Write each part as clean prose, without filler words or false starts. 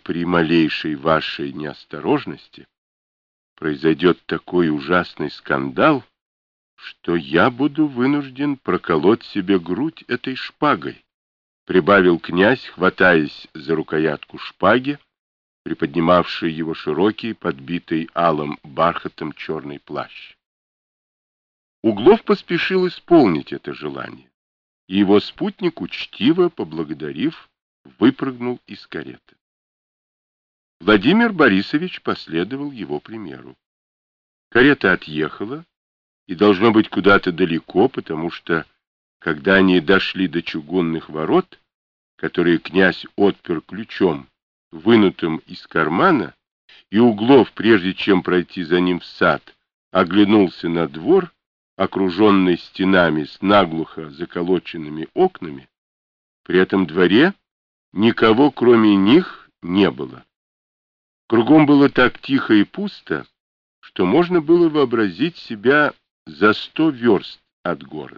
при малейшей вашей неосторожности произойдет такой ужасный скандал, что я буду вынужден проколоть себе грудь этой шпагой, прибавил князь, хватаясь за рукоятку шпаги, приподнимавший его широкий, подбитый алым бархатом черный плащ. Углов поспешил исполнить это желание, и его спутник, учтиво поблагодарив, выпрыгнул из кареты. Владимир Борисович последовал его примеру. Карета отъехала, и должно быть куда-то далеко, потому что, когда они дошли до чугунных ворот, которые князь отпер ключом, вынутым из кармана, и Углов, прежде чем пройти за ним в сад, оглянулся на двор, окруженный стенами с наглухо заколоченными окнами, при этом дворе никого, кроме них, не было. Кругом было так тихо и пусто, что можно было вообразить себя за 100 верст от города.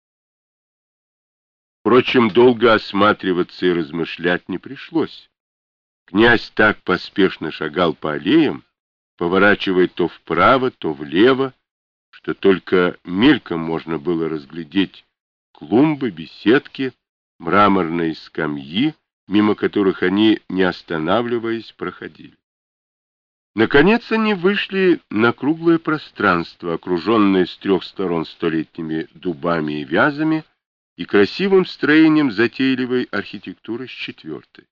Впрочем, долго осматриваться и размышлять не пришлось. Князь так поспешно шагал по аллеям, поворачивая то вправо, то влево, что только мельком можно было разглядеть клумбы, беседки, мраморные скамьи, мимо которых они, не останавливаясь, проходили. Наконец они вышли на круглое пространство, окруженное с 3 сторон столетними дубами и вязами и красивым строением затейливой архитектуры с 4-й.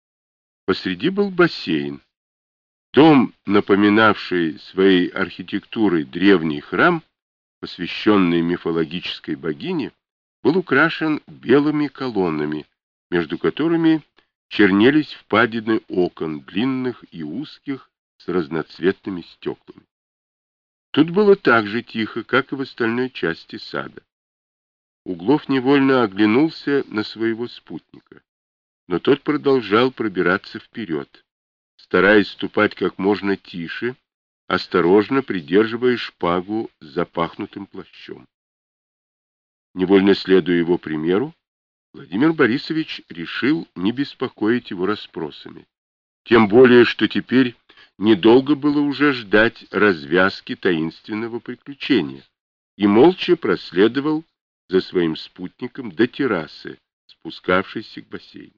Посреди был бассейн. Дом, напоминавший своей архитектурой древний храм, посвященный мифологической богине, был украшен белыми колоннами, между которыми чернелись впадины окон, длинных и узких, с разноцветными стеклами. Тут было так же тихо, как и в остальной части сада. Углов невольно оглянулся на своего спутника, но тот продолжал пробираться вперед, стараясь ступать как можно тише, осторожно придерживая шпагу с запахнутым плащом. Невольно следуя его примеру, Владимир Борисович решил не беспокоить его расспросами, тем более, что теперь недолго было уже ждать развязки таинственного приключения, и молча проследовал за своим спутником до террасы, спускавшейся к бассейну.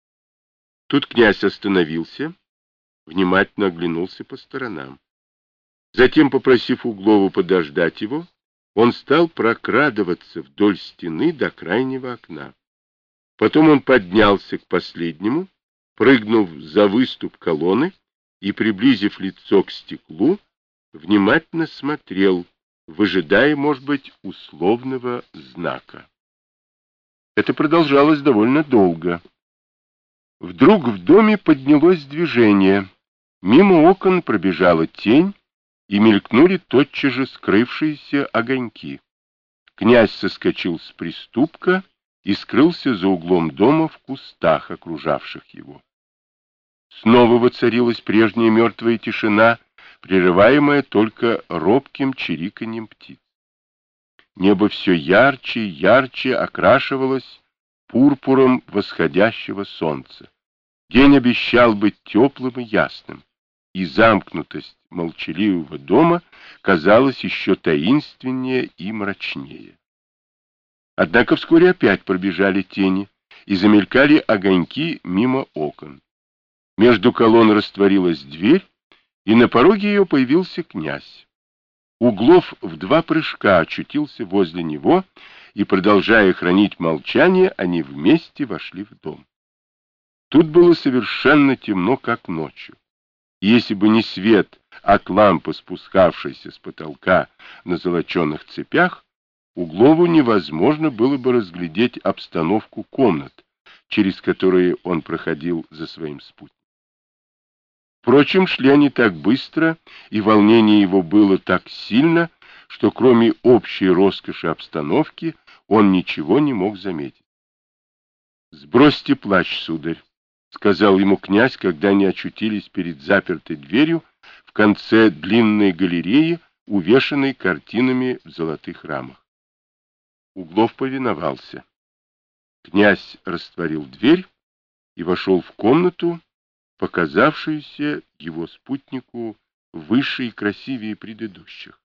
Тут князь остановился, внимательно оглянулся по сторонам. Затем, попросив Углова подождать его, он стал прокрадываться вдоль стены до крайнего окна. Потом он поднялся к последнему, прыгнув за выступ колонны и, приблизив лицо к стеклу, внимательно смотрел, выжидая, может быть, условного знака. Это продолжалось довольно долго. Вдруг в доме поднялось движение. Мимо окон пробежала тень, и мелькнули тотчас же скрывшиеся огоньки. Князь соскочил с приступка и скрылся за углом дома в кустах, окружавших его. Снова воцарилась прежняя мертвая тишина, прерываемая только робким чириканьем птиц. Небо все ярче и ярче окрашивалось пурпуром восходящего солнца. День обещал быть теплым и ясным, и замкнутость молчаливого дома казалась еще таинственнее и мрачнее. Однако вскоре опять пробежали тени и замелькали огоньки мимо окон. Между колонн растворилась дверь, и на пороге ее появился князь. Углов в 2 прыжка очутился возле него, и, продолжая хранить молчание, они вместе вошли в дом. Тут было совершенно темно, как ночью. И если бы не свет от лампы, спускавшейся с потолка на золоченых цепях, Углову невозможно было бы разглядеть обстановку комнат, через которые он проходил за своим спутником. Впрочем, шли они так быстро, и волнение его было так сильно, что кроме общей роскоши обстановки он ничего не мог заметить. «Сбросьте плащ, сударь», — сказал ему князь, когда они очутились перед запертой дверью в конце длинной галереи, увешанной картинами в золотых рамах. Углов повиновался. Князь растворил дверь и вошел в комнату, показавшуюся его спутнику выше и красивее предыдущих.